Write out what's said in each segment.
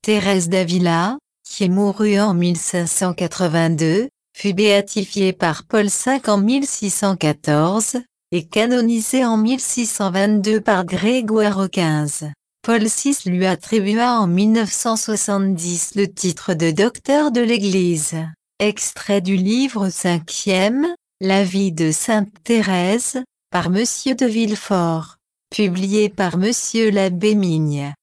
Thérèse d'Avila, qui mourut en 1582, fut béatifiée par Paul V en 1614, et canonisée en 1622 par Grégoire XV. Paul VI lui attribua en 1970 le titre de docteur de l'Église. Extrait du livre 5e, La vie de Sainte Thérèse, par Monsieur de Villefort, publié par Monsieur l'abbé Migne.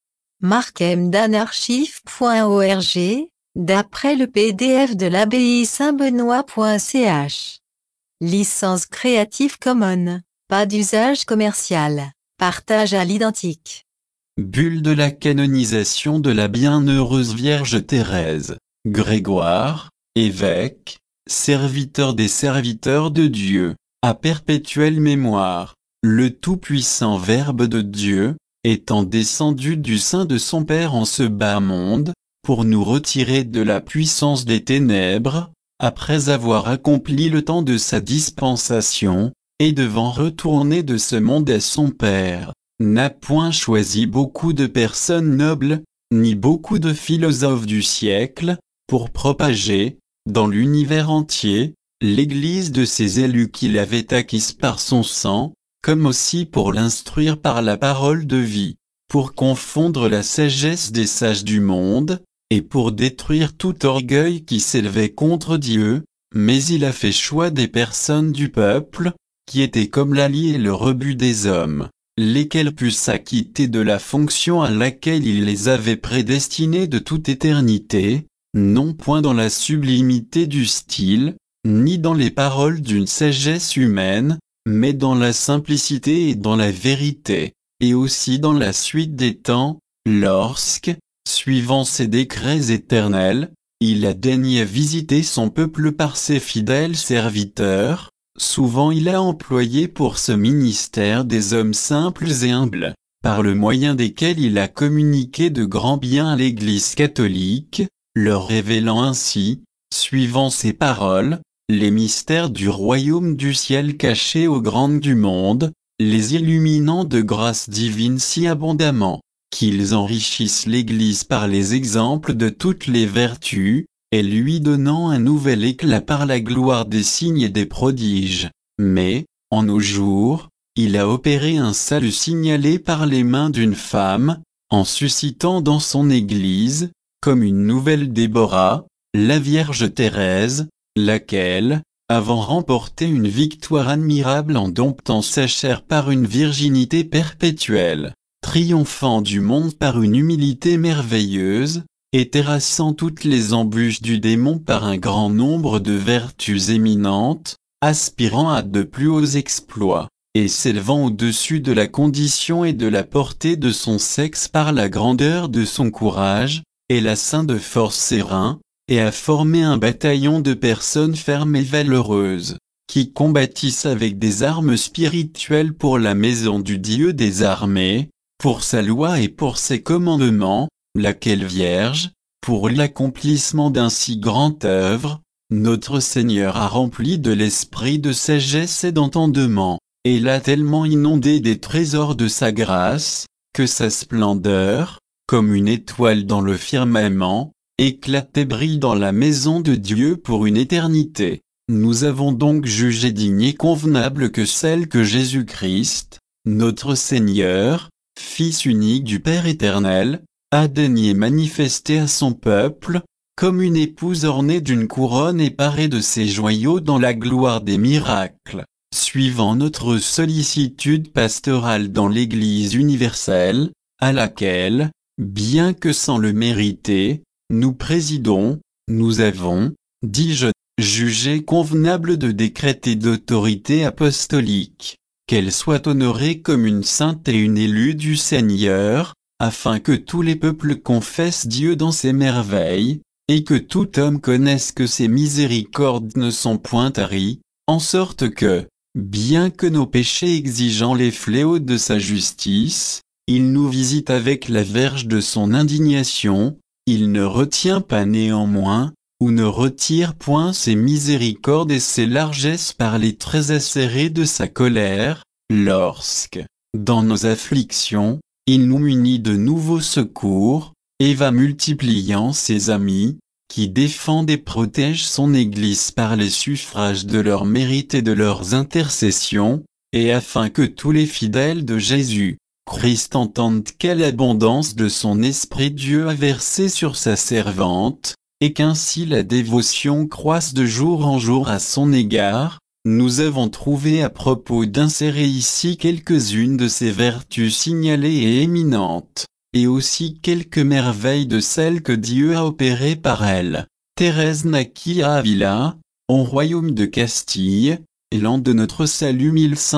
markmdanarchive.org, d'après le PDF de l'abbaye Saint-Benoît.ch. Licence Creative Commons, pas d'usage commercial, partage à l'identique. Bulle de la canonisation de la bienheureuse Vierge Thérèse, Grégoire, évêque, serviteur des serviteurs de Dieu, à perpétuelle mémoire, le tout-puissant Verbe de Dieu, étant descendu du sein de son Père en ce bas monde, pour nous retirer de la puissance des ténèbres, après avoir accompli le temps de sa dispensation, et devant retourner de ce monde à son Père, n'a point choisi beaucoup de personnes nobles, ni beaucoup de philosophes du siècle, pour propager, dans l'univers entier, l'Église de ses élus qu'il avait acquise par son sang, comme aussi pour l'instruire par la parole de vie, pour confondre la sagesse des sages du monde, et pour détruire tout orgueil qui s'élevait contre Dieu, mais il a fait choix des personnes du peuple, qui étaient comme l'allié et le rebut des hommes, lesquels puissent s'acquitter de la fonction à laquelle il les avait prédestinés de toute éternité, non point dans la sublimité du style, ni dans les paroles d'une sagesse humaine, mais dans la simplicité et dans la vérité, et aussi dans la suite des temps, lorsque, suivant ses décrets éternels, il a daigné visiter son peuple par ses fidèles serviteurs. Souvent il a employé pour ce ministère des hommes simples et humbles, par le moyen desquels il a communiqué de grands biens à l'Église catholique, leur révélant ainsi, suivant ses paroles, les mystères du royaume du ciel cachés aux grandes du monde, les illuminant de grâce divine si abondamment, qu'ils enrichissent l'Église par les exemples de toutes les vertus, et lui donnant un nouvel éclat par la gloire des signes et des prodiges. Mais, en nos jours, il a opéré un salut signalé par les mains d'une femme, en suscitant dans son Église, comme une nouvelle Déborah, la Vierge Thérèse, laquelle, avant remporté une victoire admirable en domptant sa chair par une virginité perpétuelle, triomphant du monde par une humilité merveilleuse, et terrassant toutes les embûches du démon par un grand nombre de vertus éminentes, aspirant à de plus hauts exploits, et s'élevant au-dessus de la condition et de la portée de son sexe par la grandeur de son courage, et la sainte force sérein, et a formé un bataillon de personnes fermes et valeureuses, qui combattissent avec des armes spirituelles pour la maison du Dieu des armées, pour sa loi et pour ses commandements, laquelle Vierge, pour l'accomplissement d'un si grand œuvre, notre Seigneur a rempli de l'esprit de sagesse et d'entendement, et l'a tellement inondé des trésors de sa grâce, que sa splendeur, comme une étoile dans le firmament, éclate et brille dans la maison de Dieu pour une éternité. Nous avons donc jugé digne et convenable que celle que Jésus-Christ, notre Seigneur, Fils unique du Père éternel, a daigné manifester à son peuple, comme une épouse ornée d'une couronne et parée de ses joyaux dans la gloire des miracles, suivant notre sollicitude pastorale dans l'Église universelle, à laquelle, bien que sans le mériter, nous présidons. Nous avons, dis-je, jugé convenable de décréter d'autorité apostolique, qu'elle soit honorée comme une sainte et une élue du Seigneur, afin que tous les peuples confessent Dieu dans ses merveilles, et que tout homme connaisse que ses miséricordes ne sont point taries, en sorte que, bien que nos péchés exigeant les fléaux de sa justice, il nous visite avec la verge de son indignation, il ne retient pas néanmoins, ou ne retire point ses miséricordes et ses largesses par les traits acérés de sa colère, lorsque, dans nos afflictions, il nous munit de nouveaux secours, et va multipliant ses amis, qui défendent et protègent son Église par les suffrages de leurs mérites et de leurs intercessions, et afin que tous les fidèles de Jésus Christ entendent quelle abondance de son Esprit Dieu a versé sur sa servante, et qu'ainsi la dévotion croisse de jour en jour à son égard, nous avons trouvé à propos d'insérer ici quelques-unes de ses vertus signalées et éminentes, et aussi quelques merveilles de celles que Dieu a opérées par elle. Thérèse naquit à Avila, au royaume de Castille, et l'an de notre salut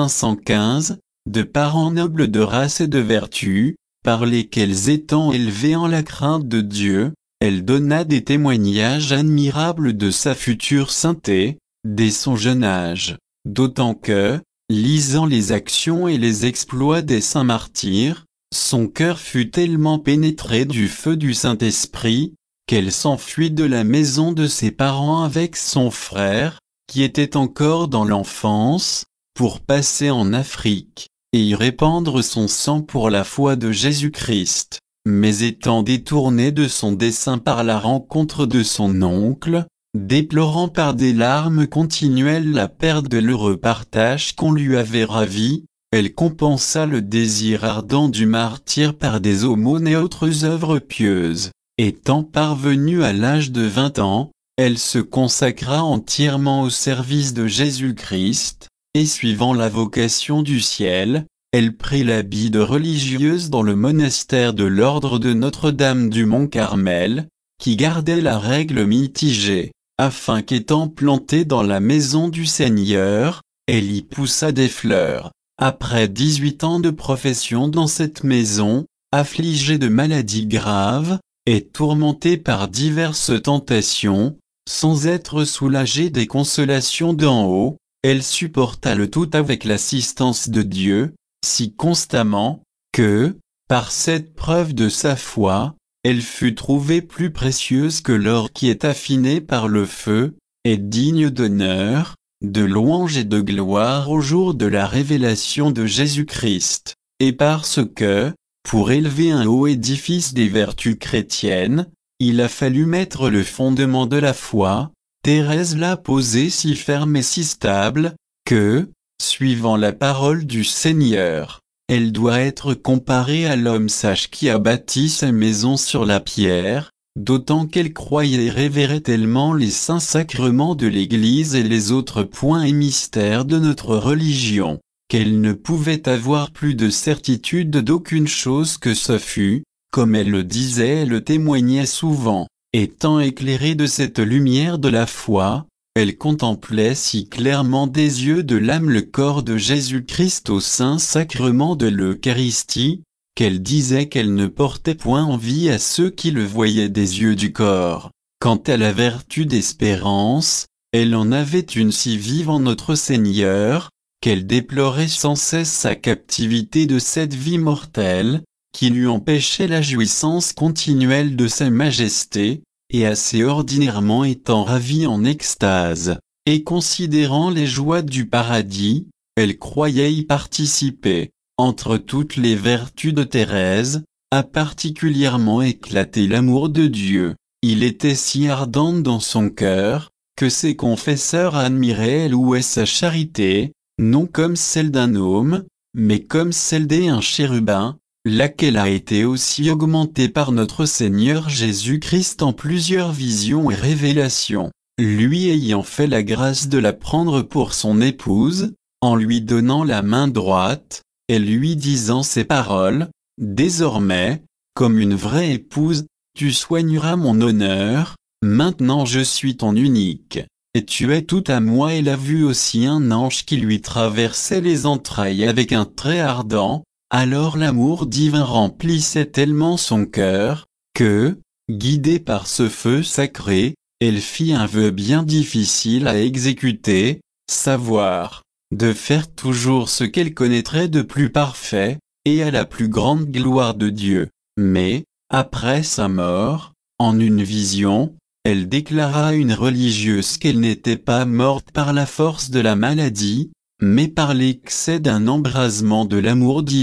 1515, de parents nobles de race et de vertu, par lesquels étant élevée en la crainte de Dieu, elle donna des témoignages admirables de sa future sainteté, dès son jeune âge, d'autant que, lisant les actions et les exploits des saints martyrs, son cœur fut tellement pénétré du feu du Saint-Esprit, qu'elle s'enfuit de la maison de ses parents avec son frère, qui était encore dans l'enfance, pour passer en Afrique, et y répandre son sang pour la foi de Jésus-Christ. Mais étant détournée de son dessein par la rencontre de son oncle, déplorant par des larmes continuelles la perte de l'heureux partage qu'on lui avait ravi, elle compensa le désir ardent du martyr par des aumônes et autres œuvres pieuses. Étant parvenue à l'âge de 20 ans, elle se consacra entièrement au service de Jésus-Christ, et suivant la vocation du ciel, elle prit l'habit de religieuse dans le monastère de l'ordre de Notre-Dame du Mont-Carmel, qui gardait la règle mitigée, afin qu'étant plantée dans la maison du Seigneur, elle y poussa des fleurs. Après 18 ans de profession dans cette maison, affligée de maladies graves, et tourmentée par diverses tentations, sans être soulagée des consolations d'en haut, elle supporta le tout avec l'assistance de Dieu, si constamment, que, par cette preuve de sa foi, elle fut trouvée plus précieuse que l'or qui est affiné par le feu, et digne d'honneur, de louange et de gloire au jour de la révélation de Jésus-Christ, et parce que, pour élever un haut édifice des vertus chrétiennes, il a fallu mettre le fondement de la foi, Thérèse l'a posé si ferme et si stable, que, suivant la parole du Seigneur, elle doit être comparée à l'homme sage qui a bâti sa maison sur la pierre, d'autant qu'elle croyait et révérait tellement les saints sacrements de l'Église et les autres points et mystères de notre religion, qu'elle ne pouvait avoir plus de certitude d'aucune chose que ce fût, comme elle le disait et le témoignait souvent, étant éclairée de cette lumière de la foi, elle contemplait si clairement des yeux de l'âme le corps de Jésus-Christ au saint sacrement de l'Eucharistie, qu'elle disait qu'elle ne portait point envie à ceux qui le voyaient des yeux du corps. Quant à la vertu d'espérance, elle en avait une si vive en notre Seigneur, qu'elle déplorait sans cesse sa captivité de cette vie mortelle, qui lui empêchait la jouissance continuelle de sa majesté, et assez ordinairement étant ravie en extase, et considérant les joies du paradis, elle croyait y participer. Entre toutes les vertus de Thérèse, a particulièrement éclaté l'amour de Dieu. Il était si ardent dans son cœur, que ses confesseurs admiraient et louaient sa charité, non comme celle d'un homme, mais comme celle d'un chérubin, laquelle a été aussi augmentée par notre Seigneur Jésus-Christ en plusieurs visions et révélations, lui ayant fait la grâce de la prendre pour son épouse, en lui donnant la main droite, et lui disant ces paroles, « Désormais, comme une vraie épouse, tu soigneras mon honneur, maintenant je suis ton unique, et tu es tout à moi. » Elle a vu aussi un ange qui lui traversait les entrailles avec un trait ardent, alors l'amour divin remplissait tellement son cœur, que, guidée par ce feu sacré, elle fit un vœu bien difficile à exécuter, savoir de faire toujours ce qu'elle connaîtrait de plus parfait, et à la plus grande gloire de Dieu. Mais, après sa mort, en une vision, elle déclara à une religieuse qu'elle n'était pas morte par la force de la maladie, mais par l'excès d'un embrasement de l'amour divin.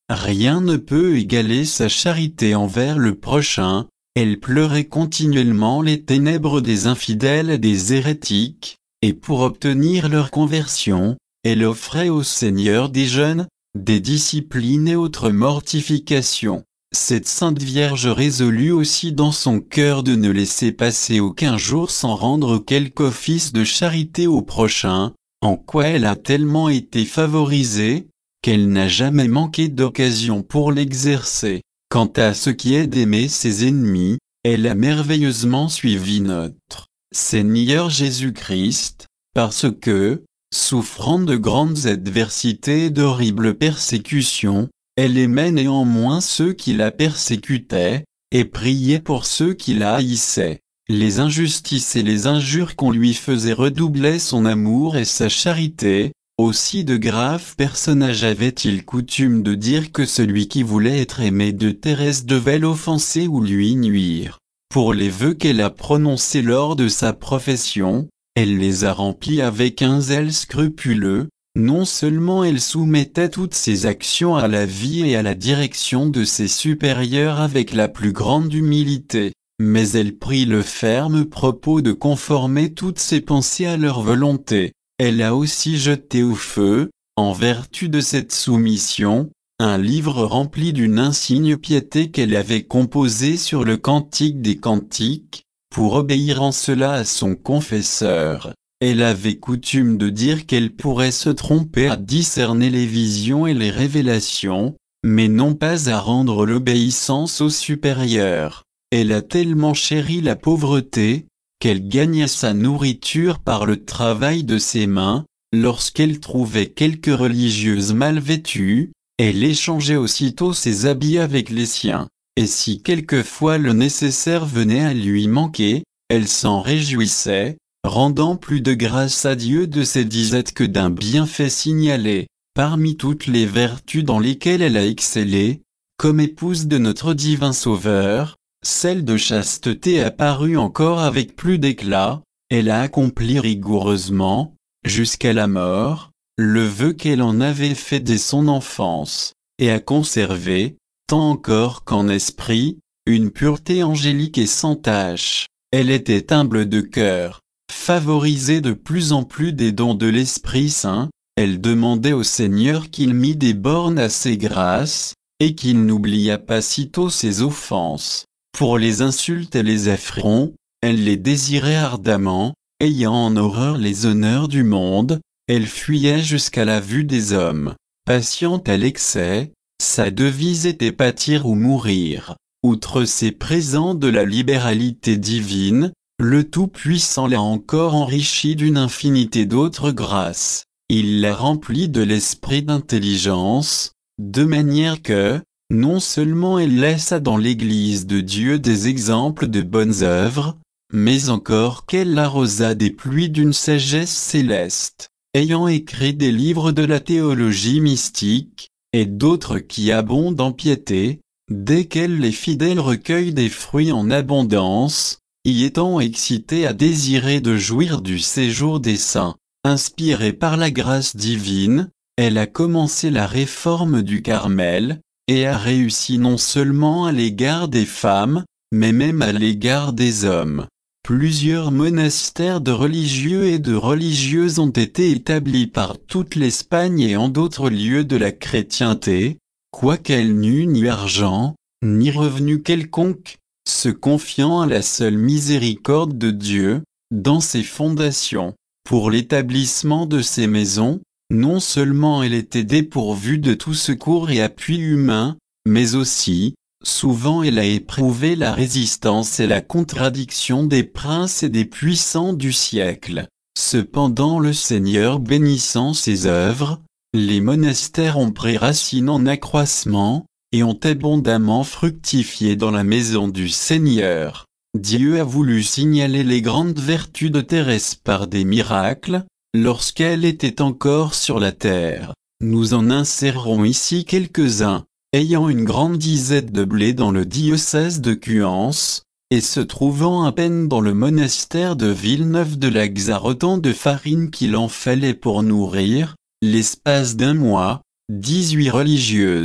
Rien ne peut égaler sa charité envers le prochain. Elle pleurait continuellement les ténèbres des infidèles et des hérétiques, et pour obtenir leur conversion, elle offrait au Seigneur des jeûnes, des disciplines et autres mortifications. Cette Sainte Vierge résolut aussi dans son cœur de ne laisser passer aucun jour sans rendre quelque office de charité au prochain, en quoi elle a tellement été favorisée, qu'elle n'a jamais manqué d'occasion pour l'exercer. Quant à ce qui est d'aimer ses ennemis, elle a merveilleusement suivi notre Seigneur Jésus-Christ, parce que, souffrant de grandes adversités et d'horribles persécutions, elle aimait néanmoins ceux qui la persécutaient, et priait pour ceux qui la haïssaient. Les injustices et les injures qu'on lui faisait redoublaient son amour et sa charité. Aussi de graves personnages avaient-ils coutume de dire que celui qui voulait être aimé de Thérèse devait l'offenser ou lui nuire. Pour les vœux qu'elle a prononcés lors de sa profession, elle les a remplis avec un zèle scrupuleux. Non seulement elle soumettait toutes ses actions à la vie et à la direction de ses supérieurs avec la plus grande humilité, mais elle prit le ferme propos de conformer toutes ses pensées à leur volonté. Elle a aussi jeté au feu, en vertu de cette soumission, un livre rempli d'une insigne piété qu'elle avait composé sur le Cantique des Cantiques, pour obéir en cela à son confesseur. Elle avait coutume de dire qu'elle pourrait se tromper à discerner les visions et les révélations, mais non pas à rendre l'obéissance au supérieur. Elle a tellement chéri la pauvreté, qu'elle gagnait sa nourriture par le travail de ses mains. Lorsqu'elle trouvait quelque religieuse mal vêtue, elle échangeait aussitôt ses habits avec les siens, et si quelquefois le nécessaire venait à lui manquer, elle s'en réjouissait, rendant plus de grâce à Dieu de ses disettes que d'un bienfait signalé. Parmi toutes les vertus dans lesquelles elle a excellé, comme épouse de notre divin Sauveur, celle de chasteté apparut encore avec plus d'éclat. Elle a accompli rigoureusement, jusqu'à la mort, le vœu qu'elle en avait fait dès son enfance, et a conservé, tant encore qu'en esprit, une pureté angélique et sans tache. Elle était humble de cœur, favorisée de plus en plus des dons de l'Esprit Saint. Elle demandait au Seigneur qu'il mît des bornes à ses grâces, et qu'il n'oubliât pas sitôt ses offenses. Pour les insultes et les affronts, elle les désirait ardemment, ayant en horreur les honneurs du monde, elle fuyait jusqu'à la vue des hommes. Patiente à l'excès, sa devise était pâtir ou mourir. Outre ces présents de la libéralité divine, le Tout-Puissant l'a encore enrichie d'une infinité d'autres grâces. Il l'a remplie de l'esprit d'intelligence, de manière que, non seulement elle laissa dans l'Église de Dieu des exemples de bonnes œuvres, mais encore qu'elle l'arrosa des pluies d'une sagesse céleste, ayant écrit des livres de la théologie mystique, et d'autres qui abondent en piété, desquels les fidèles recueillent des fruits en abondance, y étant excités à désirer de jouir du séjour des saints. Inspirée par la grâce divine, elle a commencé la réforme du Carmel, et a réussi non seulement à l'égard des femmes, mais même à l'égard des hommes. Plusieurs monastères de religieux et de religieuses ont été établis par toute l'Espagne et en d'autres lieux de la chrétienté, quoiqu'elle n'eût ni argent, ni revenu quelconque, se confiant à la seule miséricorde de Dieu, dans ses fondations. Pour l'établissement de ces maisons, non seulement elle était dépourvue de tout secours et appui humain, mais aussi, souvent elle a éprouvé la résistance et la contradiction des princes et des puissants du siècle. Cependant le Seigneur bénissant ses œuvres, les monastères ont pris racine en accroissement, et ont abondamment fructifié dans la maison du Seigneur. Dieu a voulu signaler les grandes vertus de Thérèse par des miracles, lorsqu'elle était encore sur la terre. Nous en insérerons ici quelques-uns. Ayant une grande disette de blé dans le diocèse de Cuance, et se trouvant à peine dans le monastère de Villeneuve de la Xare autant de farine qu'il en fallait pour nourrir, l'espace d'un mois, 18 religieuses.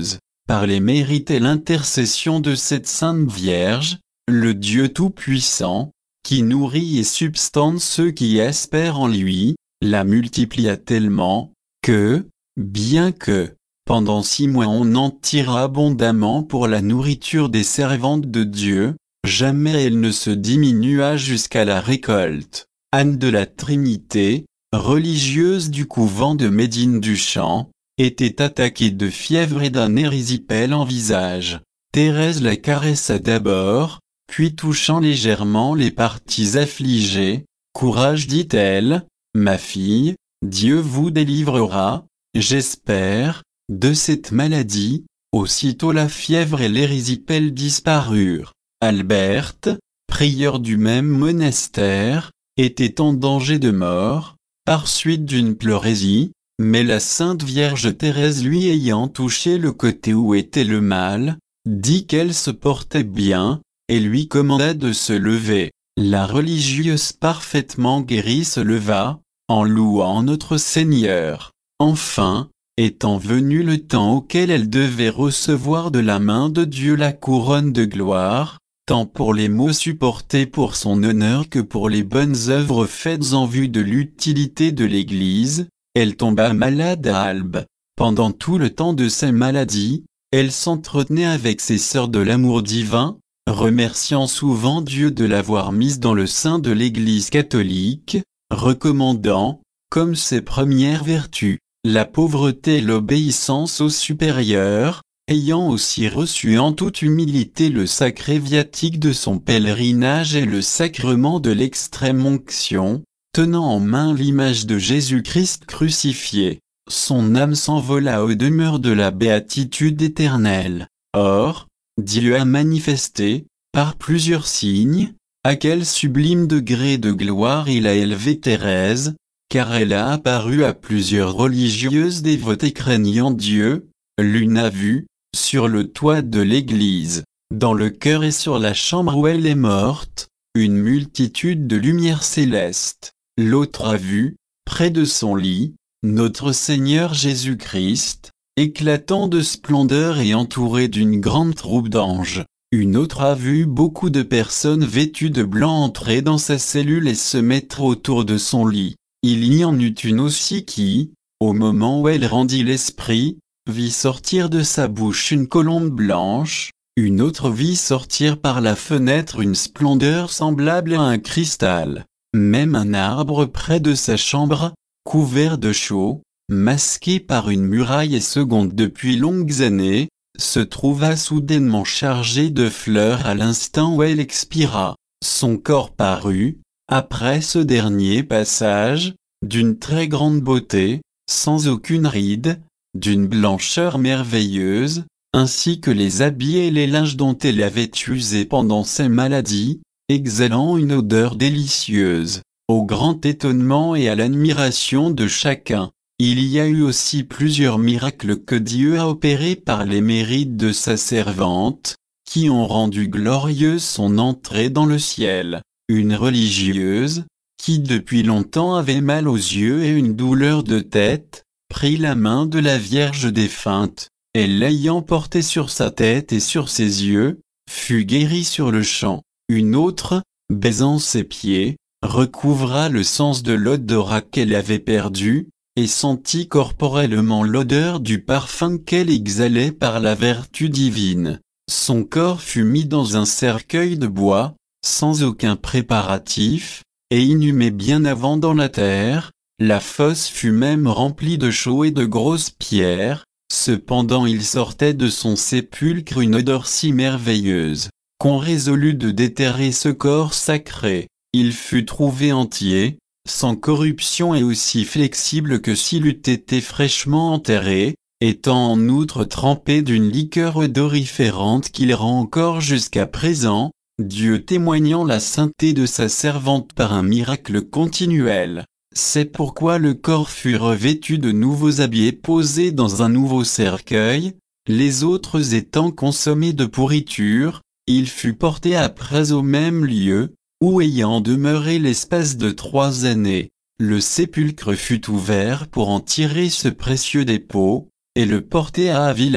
par les mérites et l'intercession de cette Sainte Vierge, le Dieu Tout-Puissant, qui nourrit et substante ceux qui espèrent en lui, la multiplia tellement, que, bien que, pendant 6 mois on en tira abondamment pour la nourriture des servantes de Dieu, jamais elle ne se diminua jusqu'à la récolte. Anne de la Trinité, religieuse du couvent de Médine-du-Champ, était attaquée de fièvre et d'un érysipèle en visage. Thérèse la caressa d'abord, puis touchant légèrement les parties affligées, « Courage, dit-elle, ma fille, Dieu vous délivrera, j'espère, de cette maladie. » Aussitôt la fièvre et l'érysipèle disparurent. Alberte, prieur du même monastère, était en danger de mort, par suite d'une pleurésie, mais la Sainte Vierge Thérèse lui ayant touché le côté où était le mal, dit qu'elle se portait bien, et lui commanda de se lever. La religieuse parfaitement guérie se leva, en louant notre Seigneur. Enfin, étant venu le temps auquel elle devait recevoir de la main de Dieu la couronne de gloire, tant pour les maux supportés pour son honneur que pour les bonnes œuvres faites en vue de l'utilité de l'Église, elle tomba malade à Albe. Pendant tout le temps de sa maladie, elle s'entretenait avec ses sœurs de l'amour divin, remerciant souvent Dieu de l'avoir mise dans le sein de l'Église catholique, recommandant, comme ses premières vertus, la pauvreté et l'obéissance aux supérieurs, ayant aussi reçu en toute humilité le sacré viatique de son pèlerinage et le sacrement de l'extrême-onction, tenant en main l'image de Jésus-Christ crucifié. Son âme s'envola aux demeures de la béatitude éternelle. Or, Dieu a manifesté, par plusieurs signes, à quel sublime degré de gloire il a élevé Thérèse, car elle a apparu à plusieurs religieuses dévotes et craignant Dieu, l'une a vu, sur le toit de l'église, dans le chœur et sur la chambre où elle est morte, une multitude de lumières célestes. L'autre a vu, près de son lit, notre Seigneur Jésus-Christ, éclatant de splendeur et entouré d'une grande troupe d'anges. Une autre a vu beaucoup de personnes vêtues de blanc entrer dans sa cellule et se mettre autour de son lit. Il y en eut une aussi qui, au moment où elle rendit l'esprit, vit sortir de sa bouche une colombe blanche. Une autre vit sortir par la fenêtre une splendeur semblable à un cristal. Même un arbre près de sa chambre, couvert de chaux, masqué par une muraille et seconde depuis longues années, se trouva soudainement chargé de fleurs à l'instant où elle expira. Son corps parut, après ce dernier passage, d'une très grande beauté, sans aucune ride, d'une blancheur merveilleuse, ainsi que les habits et les linges dont elle avait usé pendant sa maladie, exhalant une odeur délicieuse. Au grand étonnement et à l'admiration de chacun, il y a eu aussi plusieurs miracles que Dieu a opérés par les mérites de sa servante, qui ont rendu glorieuse son entrée dans le ciel. Une religieuse, qui depuis longtemps avait mal aux yeux et une douleur de tête, prit la main de la Vierge défunte, et l'ayant portée sur sa tête et sur ses yeux, fut guérie sur le champ. Une autre, baisant ses pieds, recouvra le sens de l'odorat qu'elle avait perdu, et sentit corporellement l'odeur du parfum qu'elle exhalait par la vertu divine. Son corps fut mis dans un cercueil de bois, sans aucun préparatif, et inhumé bien avant dans la terre. La fosse fut même remplie de chaux et de grosses pierres, cependant il sortait de son sépulcre une odeur si merveilleuse, qu'on résolut de déterrer ce corps sacré. Il fut trouvé entier, sans corruption et aussi flexible que s'il eût été fraîchement enterré, étant en outre trempé d'une liqueur odoriférante qu'il rend encore jusqu'à présent, Dieu témoignant la sainteté de sa servante par un miracle continuel. C'est pourquoi le corps fut revêtu de nouveaux habits et posé dans un nouveau cercueil, les autres étant consommés de pourriture, il fut porté après au même lieu, où ayant demeuré l'espace de 3 années, le sépulcre fut ouvert pour en tirer ce précieux dépôt, et le porter à Avila.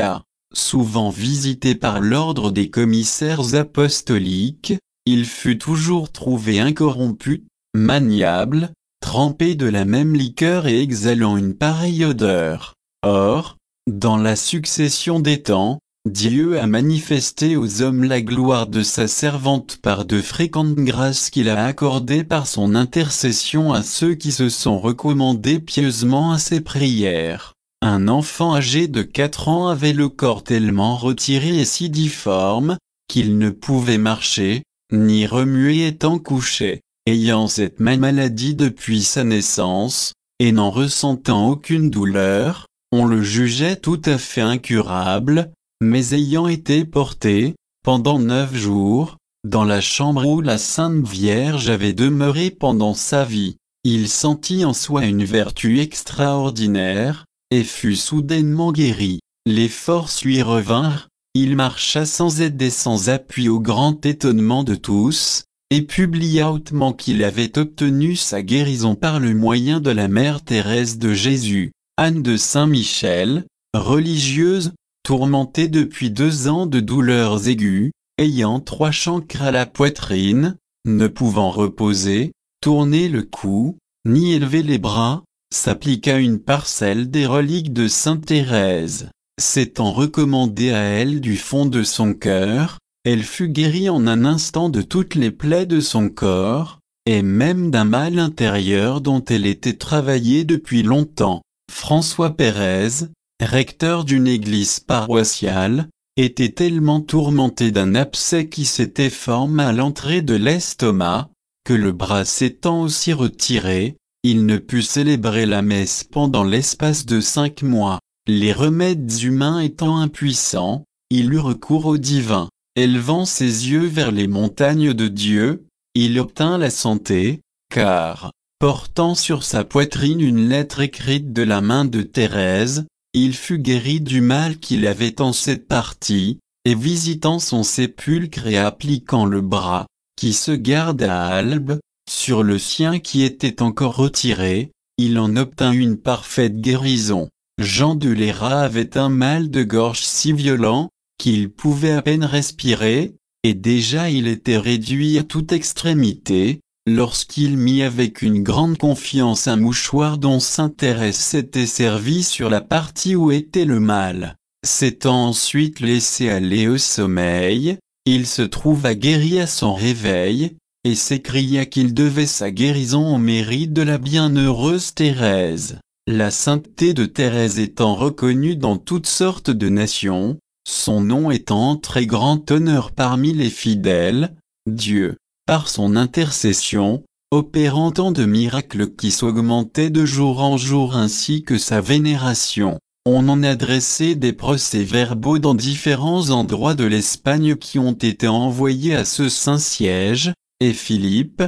souvent visité par l'ordre des commissaires apostoliques, il fut toujours trouvé incorrompu, maniable, trempé de la même liqueur et exhalant une pareille odeur. Or, dans la succession des temps, Dieu a manifesté aux hommes la gloire de sa servante par de fréquentes grâces qu'il a accordées par son intercession à ceux qui se sont recommandés pieusement à ses prières. Un enfant âgé de 4 ans avait le corps tellement retiré et si difforme, qu'il ne pouvait marcher, ni remuer étant couché. Ayant cette même maladie depuis sa naissance, et n'en ressentant aucune douleur, on le jugeait tout à fait incurable, mais ayant été porté, pendant 9 jours, dans la chambre où la Sainte Vierge avait demeuré pendant sa vie, il sentit en soi une vertu extraordinaire, et fut soudainement guéri. Les forces lui revinrent, il marcha sans aide et sans appui au grand étonnement de tous, et publia hautement qu'il avait obtenu sa guérison par le moyen de la Mère Thérèse de Jésus, Anne de Saint-Michel, religieuse, tourmentée depuis 2 ans de douleurs aiguës, ayant 3 chancres à la poitrine, ne pouvant reposer, tourner le cou, ni élever les bras, s'appliqua une parcelle des reliques de Sainte Thérèse. S'étant recommandée à elle du fond de son cœur, elle fut guérie en un instant de toutes les plaies de son corps, et même d'un mal intérieur dont elle était travaillée depuis longtemps. François Pérez, recteur d'une église paroissiale, était tellement tourmenté d'un abcès qui s'était formé à l'entrée de l'estomac, que le bras s'étant aussi retiré, il ne put célébrer la messe pendant l'espace de 5 mois. Les remèdes humains étant impuissants, il eut recours au divin. Élevant ses yeux vers les montagnes de Dieu, il obtint la santé, car, portant sur sa poitrine une lettre écrite de la main de Thérèse, il fut guéri du mal qu'il avait en cette partie, et visitant son sépulcre et appliquant le bras, qui se garde à Albe, sur le sien qui était encore retiré, il en obtint une parfaite guérison. Jean de Léra avait un mal de gorge si violent, qu'il pouvait à peine respirer, et déjà il était réduit à toute extrémité, lorsqu'il mit avec une grande confiance un mouchoir dont Sainte Thérèse s'était servie sur la partie où était le mal. S'étant ensuite laissé aller au sommeil, il se trouva guéri à son réveil, et s'écria qu'il devait sa guérison au mérite de la bienheureuse Thérèse. La sainteté de Thérèse étant reconnue dans toutes sortes de nations, son nom étant en très grand honneur parmi les fidèles, Dieu, par son intercession, opérant tant de miracles qui s'augmentaient de jour en jour ainsi que sa vénération. On en a dressé des procès-verbaux dans différents endroits de l'Espagne qui ont été envoyés à ce Saint-Siège, et Philippe,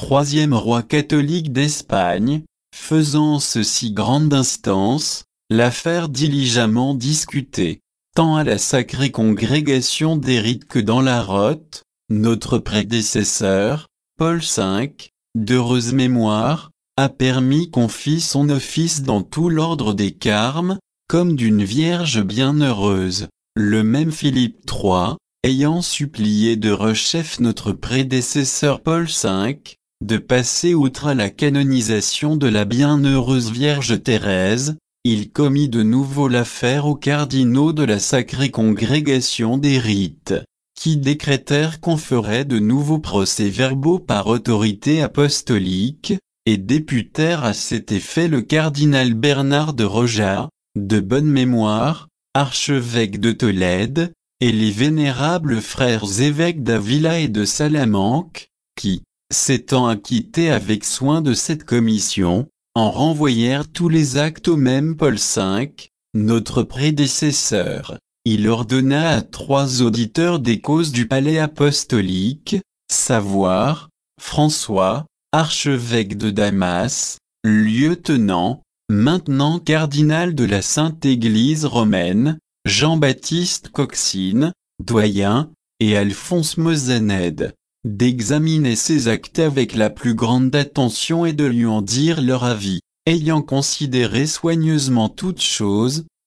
3e roi catholique d'Espagne, faisant ceci grande instance, l'affaire diligemment discutée, tant à la sacrée congrégation des rites que dans la rote, notre prédécesseur, Paul V, d'heureuse mémoire, a permis qu'on fît son office dans tout l'ordre des carmes, comme d'une vierge bienheureuse. Le même Philippe III, ayant supplié de rechef notre prédécesseur Paul V, de passer outre à la canonisation de la bienheureuse Vierge Thérèse, il commit de nouveau l'affaire aux cardinaux de la sacrée congrégation des rites, qui décrétèrent qu'on ferait de nouveaux procès-verbaux par autorité apostolique, et députèrent à cet effet le cardinal Bernard de Roja, de bonne mémoire, archevêque de Tolède, et les vénérables frères évêques d'Avila et de Salamanque, qui, s'étant acquittés avec soin de cette commission, en renvoyèrent tous les actes au même Paul V, notre prédécesseur. Il ordonna à 3 auditeurs des causes du palais apostolique, savoir, François, archevêque de Damas, lieutenant, maintenant cardinal de la Sainte Église romaine, Jean-Baptiste Coxine, doyen, et Alphonse Mosaned, d'examiner ces actes avec la plus grande attention et de lui en dire leur avis. Ayant considéré soigneusement toutes choses,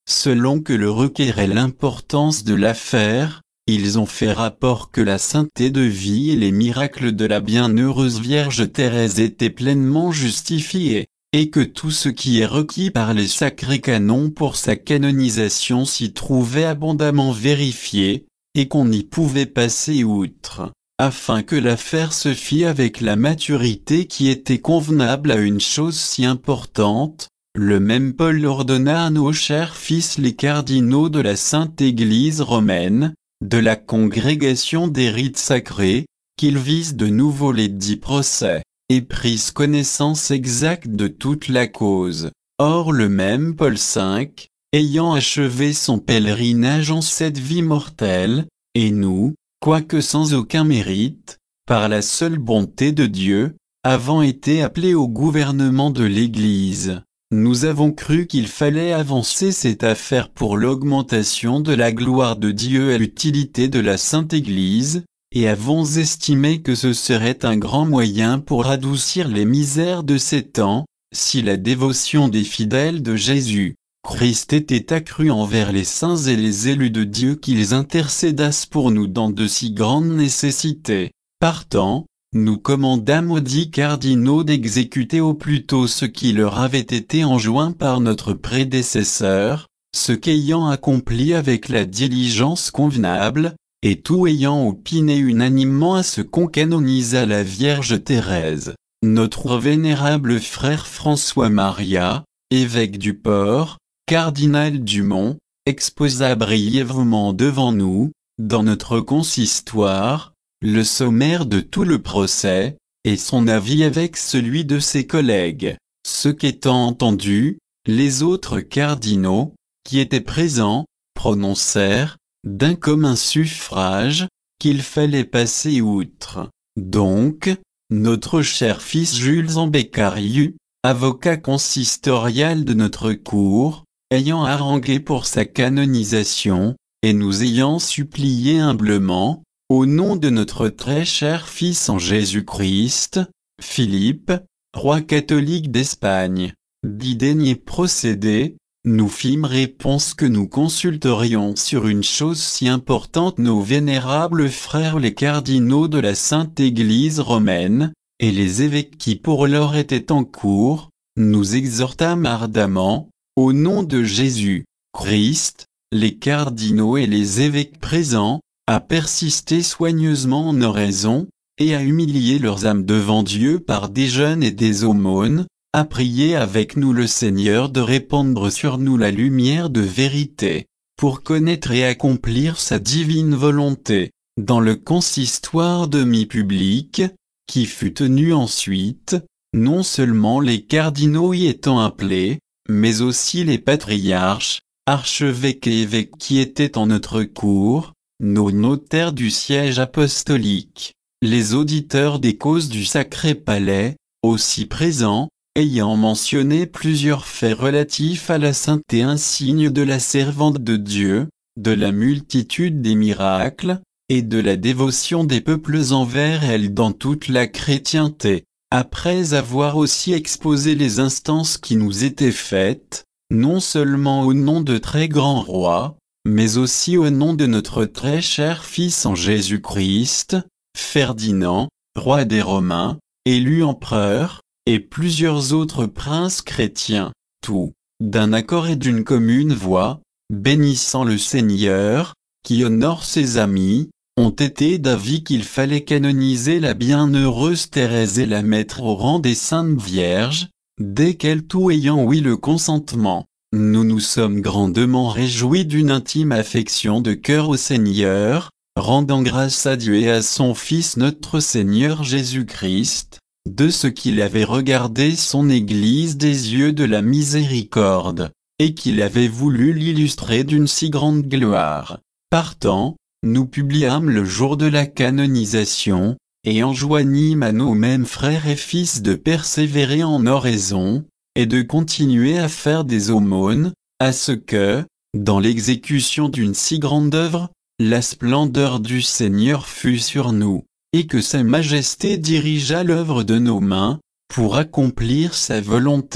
selon que le requérait l'importance de l'affaire, ils ont fait rapport que la sainteté de vie et les miracles de la bienheureuse Vierge Thérèse étaient pleinement justifiés, et que tout ce qui est requis par les sacrés canons pour sa canonisation s'y trouvait abondamment vérifié, et qu'on n'y pouvait passer outre, afin que l'affaire se fît avec la maturité qui était convenable à une chose si importante. Le même Paul ordonna à nos chers fils les cardinaux de la Sainte Église romaine, de la congrégation des rites sacrés, qu'ils visent de nouveau les 10 procès, et prissent connaissance exacte de toute la cause. Or le même Paul V, ayant achevé son pèlerinage en cette vie mortelle, et nous, quoique sans aucun mérite, par la seule bonté de Dieu, avons été appelés au gouvernement de l'Église. Nous avons cru qu'il fallait avancer cette affaire pour l'augmentation de la gloire de Dieu et l'utilité de la Sainte Église, et avons estimé que ce serait un grand moyen pour adoucir les misères de ces temps, si la dévotion des fidèles de Jésus-Christ était accrue envers les saints et les élus de Dieu qu'ils intercédassent pour nous dans de si grandes nécessités. Partant, nous commandâmes aux 10 cardinaux d'exécuter au plus tôt ce qui leur avait été enjoint par notre prédécesseur, ce qu'ayant accompli avec la diligence convenable, et tout ayant opiné unanimement à ce qu'on canonisa la Vierge Thérèse, notre vénérable frère François Maria, évêque du Port, cardinal du Mont, exposa brièvement devant nous, dans notre consistoire, le sommaire de tout le procès, et son avis avec celui de ses collègues. Ce qu'étant entendu, les autres cardinaux, qui étaient présents, prononcèrent, d'un commun suffrage, qu'il fallait passer outre. Donc, notre cher fils Jules Ambecariu, avocat consistorial de notre cour, ayant harangué pour sa canonisation, et nous ayant supplié humblement, au nom de notre très cher Fils en Jésus-Christ, Philippe, roi catholique d'Espagne, d'y daigner procéder, nous fîmes réponse que nous consulterions sur une chose si importante nos vénérables frères les cardinaux de la Sainte Église romaine, et les évêques qui pour l'heure étaient en cour, nous exhortâmes ardemment, au nom de Jésus-Christ, les cardinaux et les évêques présents, à persister soigneusement en oraison, et à humilier leurs âmes devant Dieu par des jeûnes et des aumônes, à prier avec nous le Seigneur de répandre sur nous la lumière de vérité, pour connaître et accomplir sa divine volonté, dans le consistoire demi-public, qui fut tenu ensuite, non seulement les cardinaux y étant appelés, mais aussi les patriarches, archevêques et évêques qui étaient en notre cour, nos notaires du siège apostolique, les auditeurs des causes du Sacré Palais, aussi présents, ayant mentionné plusieurs faits relatifs à la sainteté insigne de la servante de Dieu, de la multitude des miracles, et de la dévotion des peuples envers elle dans toute la chrétienté, après avoir aussi exposé les instances qui nous étaient faites, non seulement au nom de très grands rois, mais aussi au nom de notre très cher Fils en Jésus-Christ, Ferdinand, roi des Romains, élu empereur, et plusieurs autres princes chrétiens, tout, d'un accord et d'une commune voix, bénissant le Seigneur, qui honore ses amis, ont été d'avis qu'il fallait canoniser la bienheureuse Thérèse et la mettre au rang des saintes vierges, desquelles tout ayant oui le consentement. Nous nous sommes grandement réjouis d'une intime affection de cœur au Seigneur, rendant grâce à Dieu et à son Fils notre Seigneur Jésus-Christ, de ce qu'il avait regardé son Église des yeux de la miséricorde, et qu'il avait voulu l'illustrer d'une si grande gloire. Partant, nous publiâmes le jour de la canonisation, et enjoignîmes à nos mêmes frères et fils de persévérer en oraison, et de continuer à faire des aumônes, à ce que, dans l'exécution d'une si grande œuvre, la splendeur du Seigneur fût sur nous, et que sa majesté dirigeât l'œuvre de nos mains, pour accomplir sa volonté.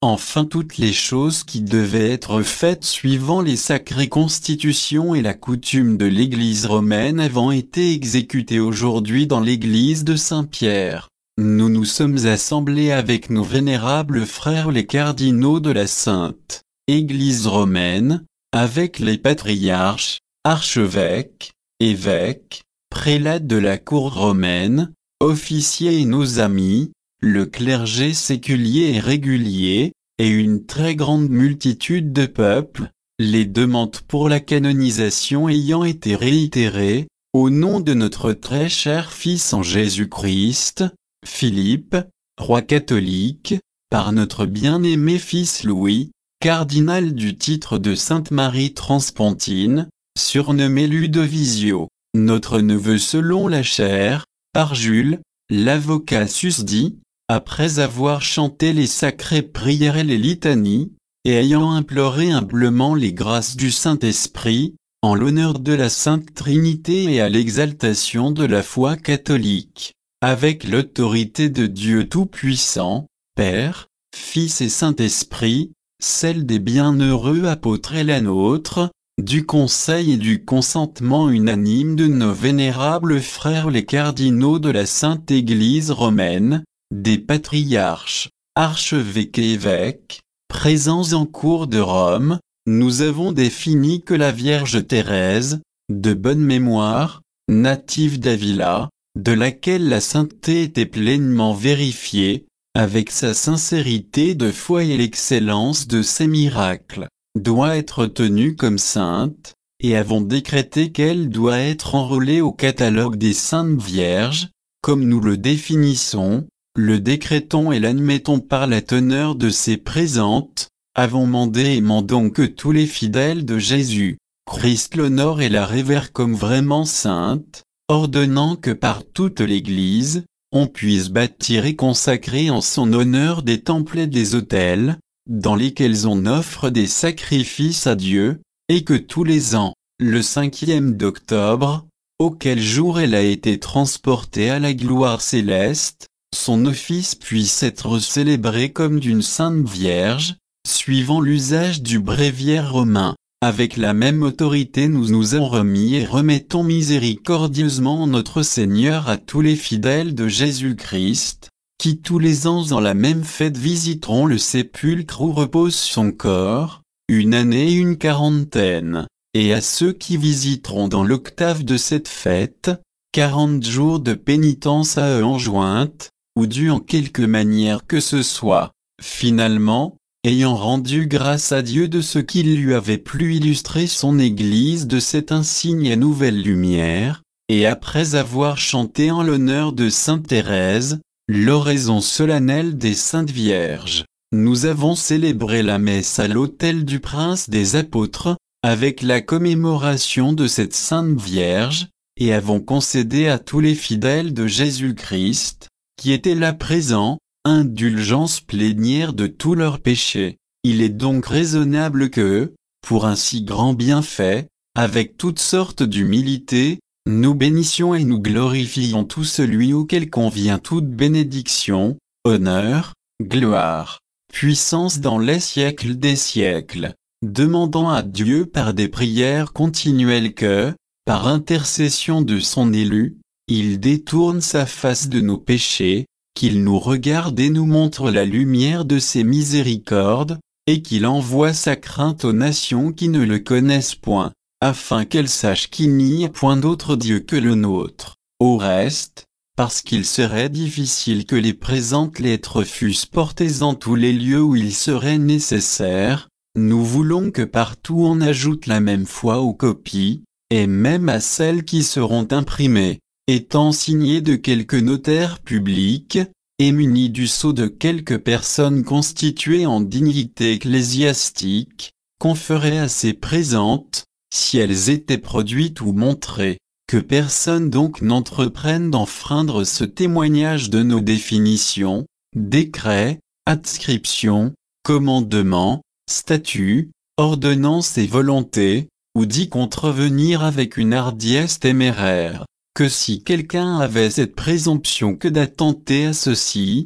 Enfin toutes les choses qui devaient être faites suivant les sacrées constitutions et la coutume de l'Église romaine avant été exécutées aujourd'hui dans l'Église de Saint-Pierre. Nous nous sommes assemblés avec nos vénérables frères les cardinaux de la Sainte Église romaine, avec les patriarches, archevêques, évêques, prélats de la cour romaine, officiers et nos amis, le clergé séculier et régulier, et une très grande multitude de peuples, les demandes pour la canonisation ayant été réitérées, au nom de notre très cher Fils en Jésus-Christ, Philippe, roi catholique, par notre bien-aimé fils Louis, cardinal du titre de Sainte-Marie Transpontine, surnommé Ludovicio, notre neveu selon la chair, par Jules, l'avocat susdit, après avoir chanté les sacrées prières et les litanies, et ayant imploré humblement les grâces du Saint-Esprit, en l'honneur de la Sainte Trinité et à l'exaltation de la foi catholique, avec l'autorité de Dieu Tout-Puissant, Père, Fils et Saint-Esprit, celle des bienheureux apôtres et la nôtre, du conseil et du consentement unanime de nos vénérables frères les cardinaux de la Sainte Église romaine, des patriarches, archevêques et évêques, présents en cour de Rome, nous avons défini que la Vierge Thérèse, de bonne mémoire, native d'Avila, de laquelle la sainteté était pleinement vérifiée, avec sa sincérité de foi et l'excellence de ses miracles, doit être tenue comme sainte, et avons décrété qu'elle doit être enrôlée au catalogue des saintes vierges, comme nous le définissons, le décrétons et l'admettons par la teneur de ses présentes, avons mandé et mandons que tous les fidèles de Jésus, Christ l'honore et la révèrent comme vraiment sainte, ordonnant que par toute l'Église, on puisse bâtir et consacrer en son honneur des temples et des autels, dans lesquels on offre des sacrifices à Dieu, et que tous les ans, le 5e d'octobre, auquel jour elle a été transportée à la gloire céleste, son office puisse être célébré comme d'une sainte vierge, suivant l'usage du bréviaire romain. Avec la même autorité nous nous en remis et remettons miséricordieusement notre Seigneur à tous les fidèles de Jésus-Christ, qui tous les ans en la même fête visiteront le sépulcre où repose son corps, une année et une quarantaine, et à ceux qui visiteront dans l'octave de cette fête, 40 jours de pénitence à eux enjointe, ou dû en quelque manière que ce soit. Finalement, ayant rendu grâce à Dieu de ce qu'il lui avait plu illustrer son Église de cette insigne et nouvelle lumière, et après avoir chanté en l'honneur de Sainte Thérèse, l'oraison solennelle des Saintes Vierges, nous avons célébré la messe à l'autel du Prince des Apôtres, avec la commémoration de cette Sainte Vierge, et avons concédé à tous les fidèles de Jésus-Christ, qui étaient là présents, indulgence plénière de tous leurs péchés. Il est donc raisonnable que, pour un si grand bienfait, avec toutes sortes d'humilité, nous bénissions et nous glorifions tout celui auquel convient toute bénédiction, honneur, gloire, puissance dans les siècles des siècles, demandant à Dieu par des prières continuelles que, par intercession de son élu, il détourne sa face de nos péchés, qu'il nous regarde et nous montre la lumière de ses miséricordes, et qu'il envoie sa crainte aux nations qui ne le connaissent point, afin qu'elles sachent qu'il n'y a point d'autre Dieu que le nôtre. Au reste, parce qu'il serait difficile que les présentes lettres fussent portées en tous les lieux où il serait nécessaire, nous voulons que partout on ajoute la même foi aux copies, et même à celles qui seront imprimées, étant signées de quelque notaire public, et munies du sceau de quelque personne constituée en dignité ecclésiastique, qu'on ferait à ces présentes, si elles étaient produites ou montrées, que personne donc n'entreprenne d'enfreindre ce témoignage de nos définitions, décrets, adscriptions, commandements, statuts, ordonnances et volontés, ou d'y contrevenir avec une hardiesse téméraire, que si quelqu'un avait cette présomption que d'attenter à ceci,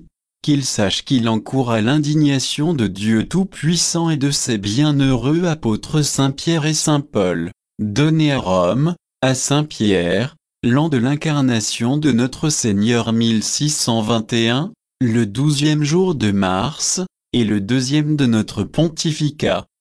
qu'il sache qu'il encourt l'indignation de Dieu Tout-Puissant et de ses bienheureux apôtres Saint Pierre et Saint Paul, donné à Rome, à Saint Pierre, l'an de l'incarnation de notre Seigneur 1621, le 12e jour de mars, et le 2e de notre pontificat.